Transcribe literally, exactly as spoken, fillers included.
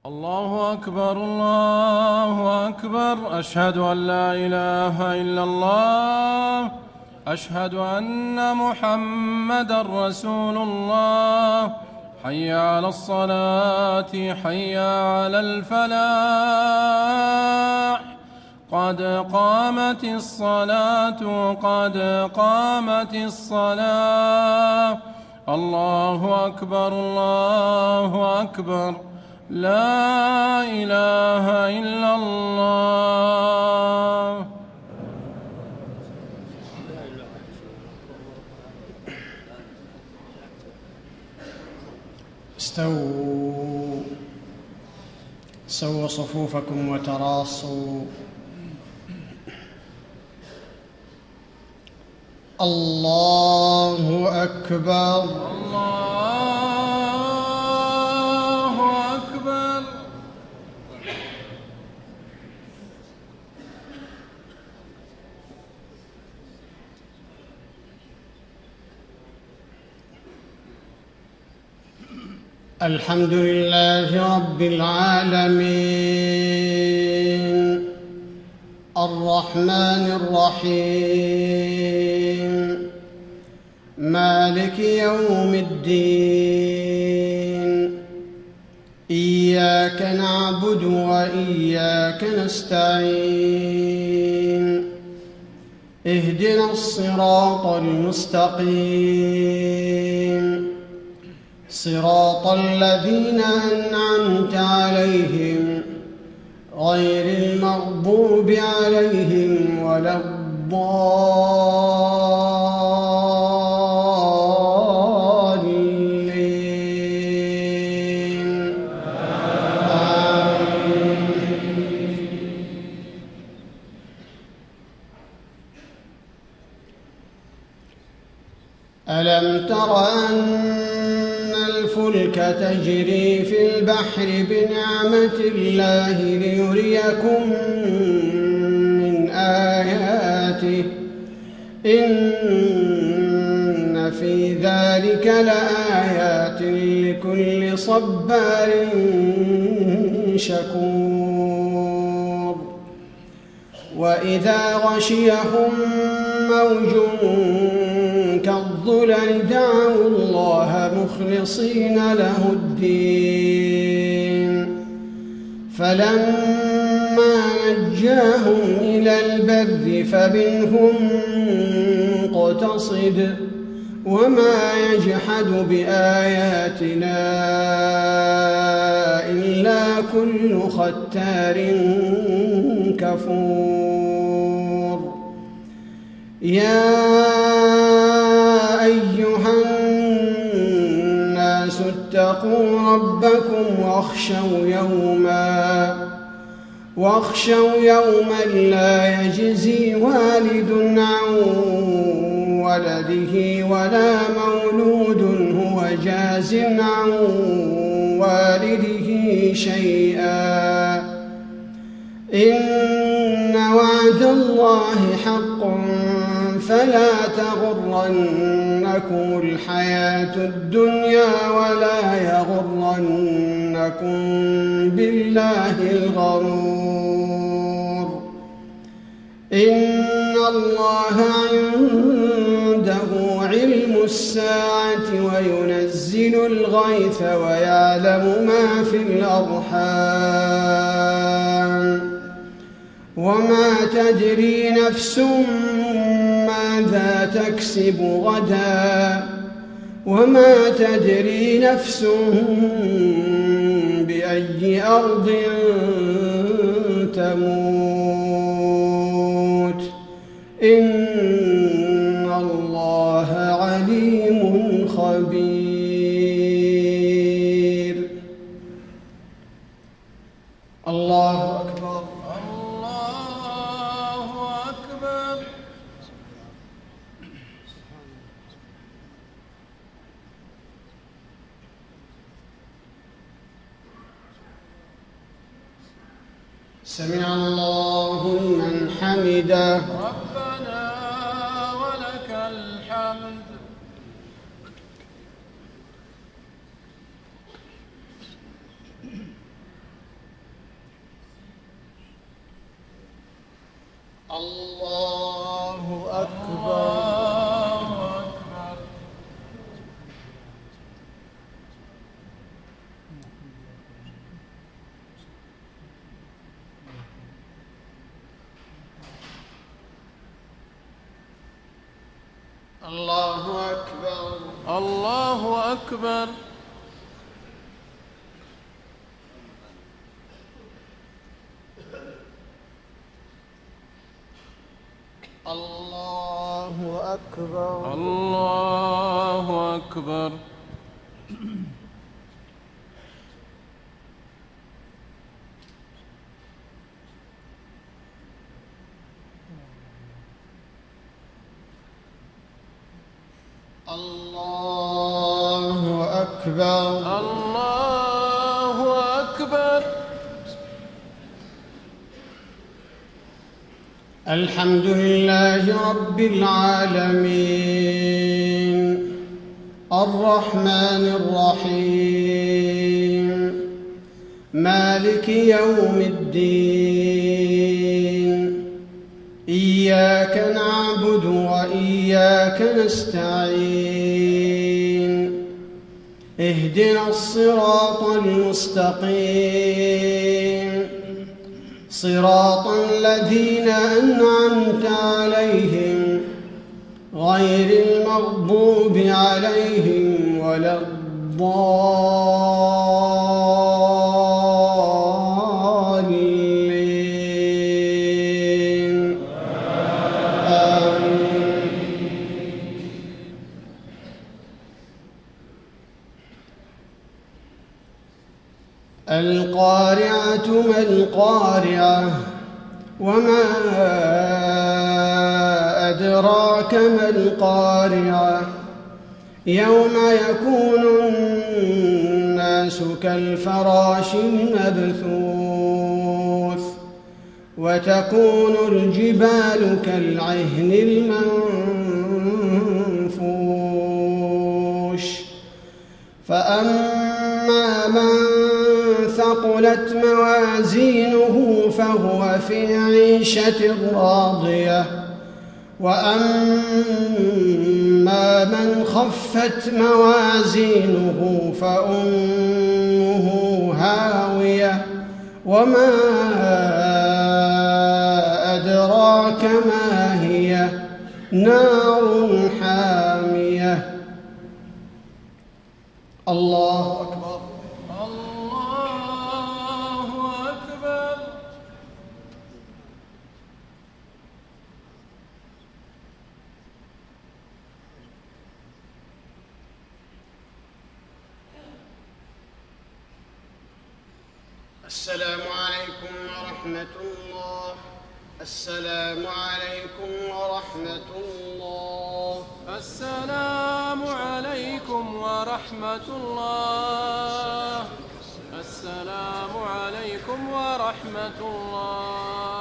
الله أكبر الله أكبر. أشهد أن لا إله إلا الله. أشهد أن محمدًا رسول الله. حي على الصلاة حي على الفلاح. قد قامت الصلاة قد قامت الصلاة. الله أكبر الله أكبر. لا إله إلا الله. استووا سووا صفوفكم وتراصوا. الله أكبر الله أكبر. الحمد لله رب العالمين الرحمن الرحيم مالك يوم الدين. إياك نعبد وإياك نستعين. اهدنا الصراط المستقيم صراط الذين أنعمت عليهم غير المغضوب عليهم ولا الضالين. آمين. ألم تر أن الفلك تجري في البحر بنعمة الله ليريكم من آياته إن في ذلك لآيات لكل صبار شكور. وإذا غشيهم موج كالظلل دعوا الله مخلصين له الدين فلما نجاهم إلى البر فمنهم مقتصد وما يجحد بآياتنا إلا كل ختار كفور. يا أيها الناس اتقوا ربكم واخشوا يوما واخشوا يوما لا يجزي والد عن ولده ولا مولود هو جاز عن والده شيئا إن وعد الله حق فلا تغرنكم الحياة الدنيا ولا يغرنكم بالله الغرور. إن الله عنده علم الساعة وينزل الغيث ويعلم ما في الأرحام وما تدري نفس ماذا تكسب غدا وما تدري نفس بأي أرض تموت. إن الله عليم خبير. الله أكبر الله أكبر. سمع الله لمن حمده. ربنا ولك الحمد. الله أكبر. الله أكبر. الله أكبر. الله أكبر. الله أكبر. الله أكبر. الله أكبر. الله أكبر. الحمد لله رب العالمين الرحمن الرحيم مالك يوم الدين إياك نعبد وإياك نستعين اهدنا الصراط المستقيم صراط الذين أنعمت عليهم غير المغضوب عليهم ولا الضالين. آمين. القارعة ما القارعة وما أدراك ما القارعة يوم يكون الناس كالفراش المبثوث وتكون الجبال كالعهن المنفوش فأما من ثقلت موازينه فهو في عيشة راضية وأما من خفت موازينه فأمه هاوية وما أدراك ما هي نار حامية. الله أكبر. الله أكبر. السلام عليكم ورحمة الله. السلام عليكم ورحمة الله. السلام عليكم ورحمة الله. السلام عليكم ورحمة الله.